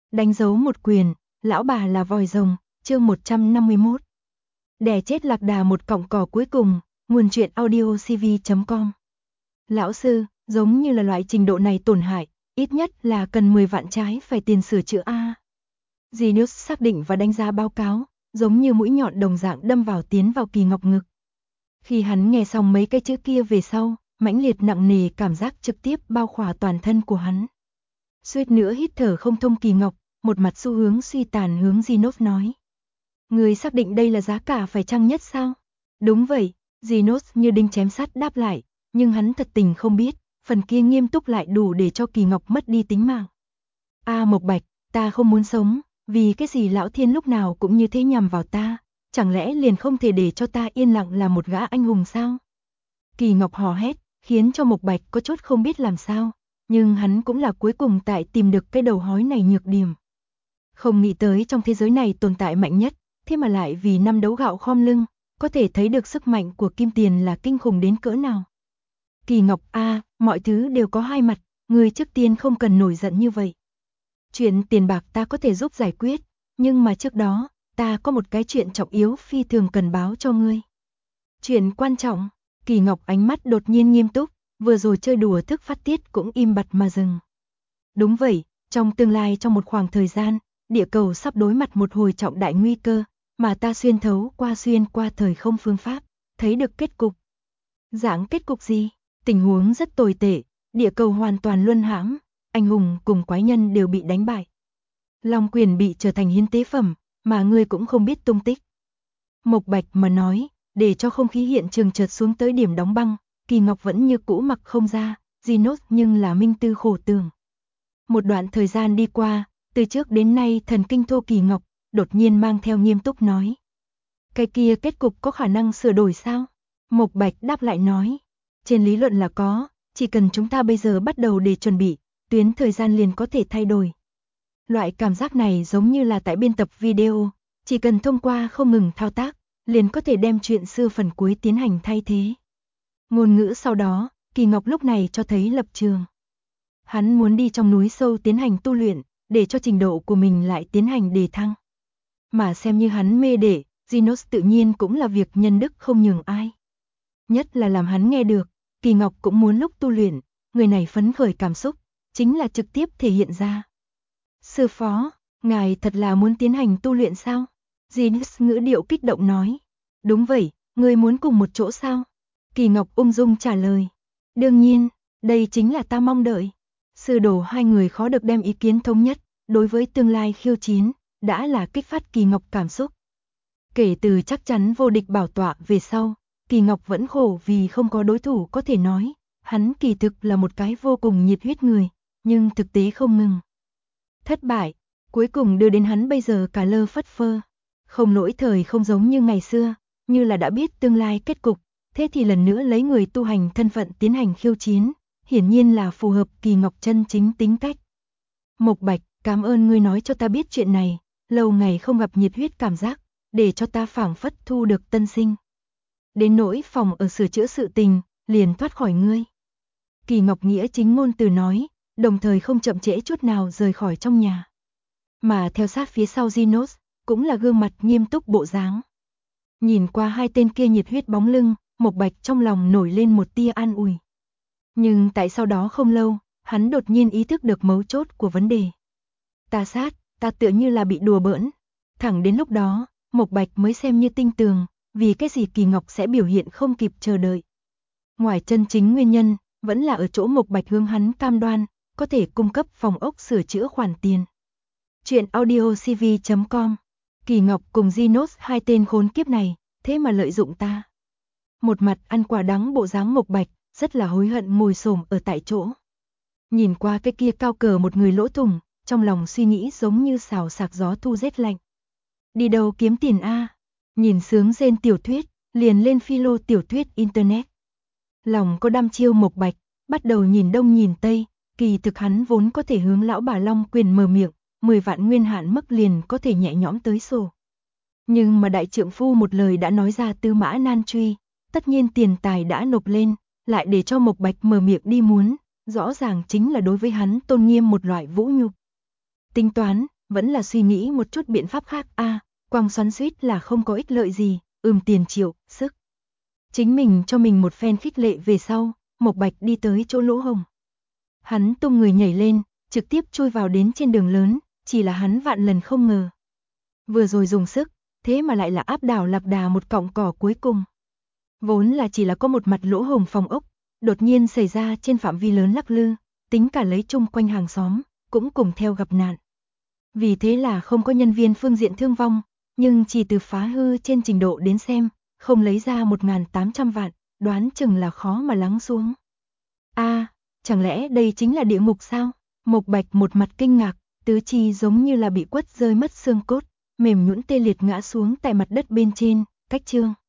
Đánh dấu một quyền, lão bà là vòi rồng, chương 151. Đè chết lạc đà một cọng cỏ cuối cùng, nguồn truyện audiocv.com. Lão sư, giống như là loại trình độ này tổn hại, ít nhất là cần 10 vạn trái phải tiền sửa chữa A. Genius xác định và đánh giá báo cáo, giống như mũi nhọn đồng dạng đâm vào tiến vào Kỳ Ngọc ngực. Khi hắn nghe xong mấy cái chữ kia về sau, mãnh liệt nặng nề cảm giác trực tiếp bao khỏa toàn thân của hắn. Suýt nữa hít thở không thông. Kỳ Ngọc, một mặt xu hướng suy tàn hướng Genius nói. Người xác định đây là giá cả phải chăng nhất sao? Đúng vậy, Genius như đinh chém sắt đáp lại, nhưng hắn thật tình không biết, phần kia nghiêm túc lại đủ để cho Kỳ Ngọc mất đi tính mạng. Mộc Bạch, ta không muốn sống, vì cái gì lão thiên lúc nào cũng như thế nhằm vào ta, chẳng lẽ liền không thể để cho ta yên lặng là một gã anh hùng sao? Kỳ Ngọc hò hét, khiến cho Mộc Bạch có chút không biết làm sao, nhưng hắn cũng là cuối cùng tại tìm được cái đầu hói này nhược điểm. Không nghĩ tới trong thế giới này tồn tại mạnh nhất, thế mà lại vì năm đấu gạo khom lưng, có thể thấy được sức mạnh của kim tiền là kinh khủng đến cỡ nào. Kỳ Ngọc, mọi thứ đều có hai mặt, người trước tiên không cần nổi giận như vậy. Chuyện tiền bạc ta có thể giúp giải quyết, nhưng mà trước đó, ta có một cái chuyện trọng yếu phi thường cần báo cho ngươi. Chuyện quan trọng? Kỳ Ngọc ánh mắt đột nhiên nghiêm túc, vừa rồi chơi đùa thức phát tiết cũng im bặt mà dừng. Đúng vậy, trong tương lai trong một khoảng thời gian, địa cầu sắp đối mặt một hồi trọng đại nguy cơ, mà ta xuyên qua thời không phương pháp, thấy được kết cục. Dạng kết cục gì? Tình huống rất tồi tệ, địa cầu hoàn toàn luân hãm, anh hùng cùng quái nhân đều bị đánh bại. Long Quyền bị trở thành hiến tế phẩm, mà ngươi cũng không biết tung tích. Mộc Bạch mà nói, để cho không khí hiện trường chợt xuống tới điểm đóng băng, Kỳ Ngọc vẫn như cũ mặc không ra, Genius nhưng là minh tư khổ tưởng. Một đoạn thời gian đi qua, từ trước đến nay thần kinh thô Kỳ Ngọc, đột nhiên mang theo nghiêm túc nói. Cái kia kết cục có khả năng sửa đổi sao? Mộc Bạch đáp lại nói. Trên lý luận là có, chỉ cần chúng ta bây giờ bắt đầu để chuẩn bị, tuyến thời gian liền có thể thay đổi. Loại cảm giác này giống như là tại biên tập video, chỉ cần thông qua không ngừng thao tác, liền có thể đem chuyện xưa phần cuối tiến hành thay thế. Ngôn ngữ sau đó, Kỳ Ngọc lúc này cho thấy lập trường. Hắn muốn đi trong núi sâu tiến hành tu luyện, để cho trình độ của mình lại tiến hành đề thăng. Mà xem như hắn mê để, Genius tự nhiên cũng là việc nhân đức không nhường ai. Nhất là làm hắn nghe được, Kỳ Ngọc cũng muốn lúc tu luyện, người này phấn khởi cảm xúc, chính là trực tiếp thể hiện ra. Sư phó, ngài thật là muốn tiến hành tu luyện sao? Genius ngữ điệu kích động nói. Đúng vậy, ngươi muốn cùng một chỗ sao? Kỳ Ngọc ung dung trả lời. Đương nhiên, đây chính là ta mong đợi. Sư đồ hai người khó được đem ý kiến thống nhất, đối với tương lai khiêu chiến, đã là kích phát Kỳ Ngọc cảm xúc. Kể từ chắc chắn vô địch bảo tọa về sau, Kỳ Ngọc vẫn khổ vì không có đối thủ có thể nói, hắn kỳ thực là một cái vô cùng nhiệt huyết người, nhưng thực tế không ngừng. Thất bại, cuối cùng đưa đến hắn bây giờ cả lơ phất phơ, không lỗi thời không giống như ngày xưa, như là đã biết tương lai kết cục, thế thì lần nữa lấy người tu hành thân phận tiến hành khiêu chiến, hiển nhiên là phù hợp Kỳ Ngọc chân chính tính cách. Mộc Bạch, cảm ơn ngươi nói cho ta biết chuyện này, lâu ngày không gặp nhiệt huyết cảm giác, để cho ta phảng phất thu được tân sinh. Đến nỗi phòng ở sửa chữa sự tình, liền thoát khỏi ngươi. Kỳ Ngọc nghĩa chính ngôn từ nói, đồng thời không chậm trễ chút nào rời khỏi trong nhà. Mà theo sát phía sau Genius, cũng là gương mặt nghiêm túc bộ dáng. Nhìn qua hai tên kia nhiệt huyết bóng lưng, Mộc Bạch trong lòng nổi lên một tia an ủi. Nhưng tại sau đó không lâu, hắn đột nhiên ý thức được mấu chốt của vấn đề. Ta tựa như là bị đùa bỡn. Thẳng đến lúc đó, Mộc Bạch mới xem như tinh tường, vì cái gì Kỳ Ngọc sẽ biểu hiện không kịp chờ đợi. Ngoài chân chính nguyên nhân, vẫn là ở chỗ Mộc Bạch hướng hắn cam đoan, có thể cung cấp phòng ốc sửa chữa khoản tiền. Chuyện audiocv.com. Kỳ Ngọc cùng Genius hai tên khốn kiếp này, thế mà lợi dụng ta. Một mặt ăn quả đắng bộ dáng Mộc Bạch, rất là hối hận ngồi xổm ở tại chỗ. Nhìn qua cái kia cao cờ một người lỗ thủng, trong lòng suy nghĩ giống như xào sạc gió thu rét lạnh. Đi đâu kiếm tiền a? Nhìn sướng rên tiểu thuyết, liền lên philo tiểu thuyết internet. Lòng có đăm chiêu Mộc Bạch, bắt đầu nhìn đông nhìn tây, kỳ thực hắn vốn có thể hướng lão bà Long Quyền mở miệng, 10 vạn nguyên hạn mức liền có thể nhẹ nhõm tới sổ. Nhưng mà đại trượng phu một lời đã nói ra tư mã nan truy, tất nhiên tiền tài đã nộp lên, lại để cho Mộc Bạch mở miệng đi muốn, rõ ràng chính là đối với hắn tôn nghiêm một loại vũ nhục. Tính toán, vẫn là suy nghĩ một chút biện pháp khác quang xoắn xuýt là không có ích lợi gì, tiền triệu, sức. Chính mình cho mình một phen khích lệ về sau, Mộc Bạch đi tới chỗ lỗ hổng. Hắn tung người nhảy lên, trực tiếp chui vào đến trên đường lớn, chỉ là hắn vạn lần không ngờ. Vừa rồi dùng sức, thế mà lại là áp đảo lạc đà một cọng cỏ cuối cùng. Vốn là chỉ là có một mặt lỗ hổng phòng ốc, đột nhiên xảy ra trên phạm vi lớn lắc lư, tính cả lấy chung quanh hàng xóm, cũng cùng theo gặp nạn. Vì thế là không có nhân viên phương diện thương vong, nhưng chỉ từ phá hư trên trình độ đến xem, không lấy ra 1.800 vạn, đoán chừng là khó mà lắng xuống. Chẳng lẽ đây chính là địa ngục sao? Mộc Bạch một mặt kinh ngạc, tứ chi giống như là bị quất rơi mất xương cốt, mềm nhũn tê liệt ngã xuống tại mặt đất bên trên, cách chương.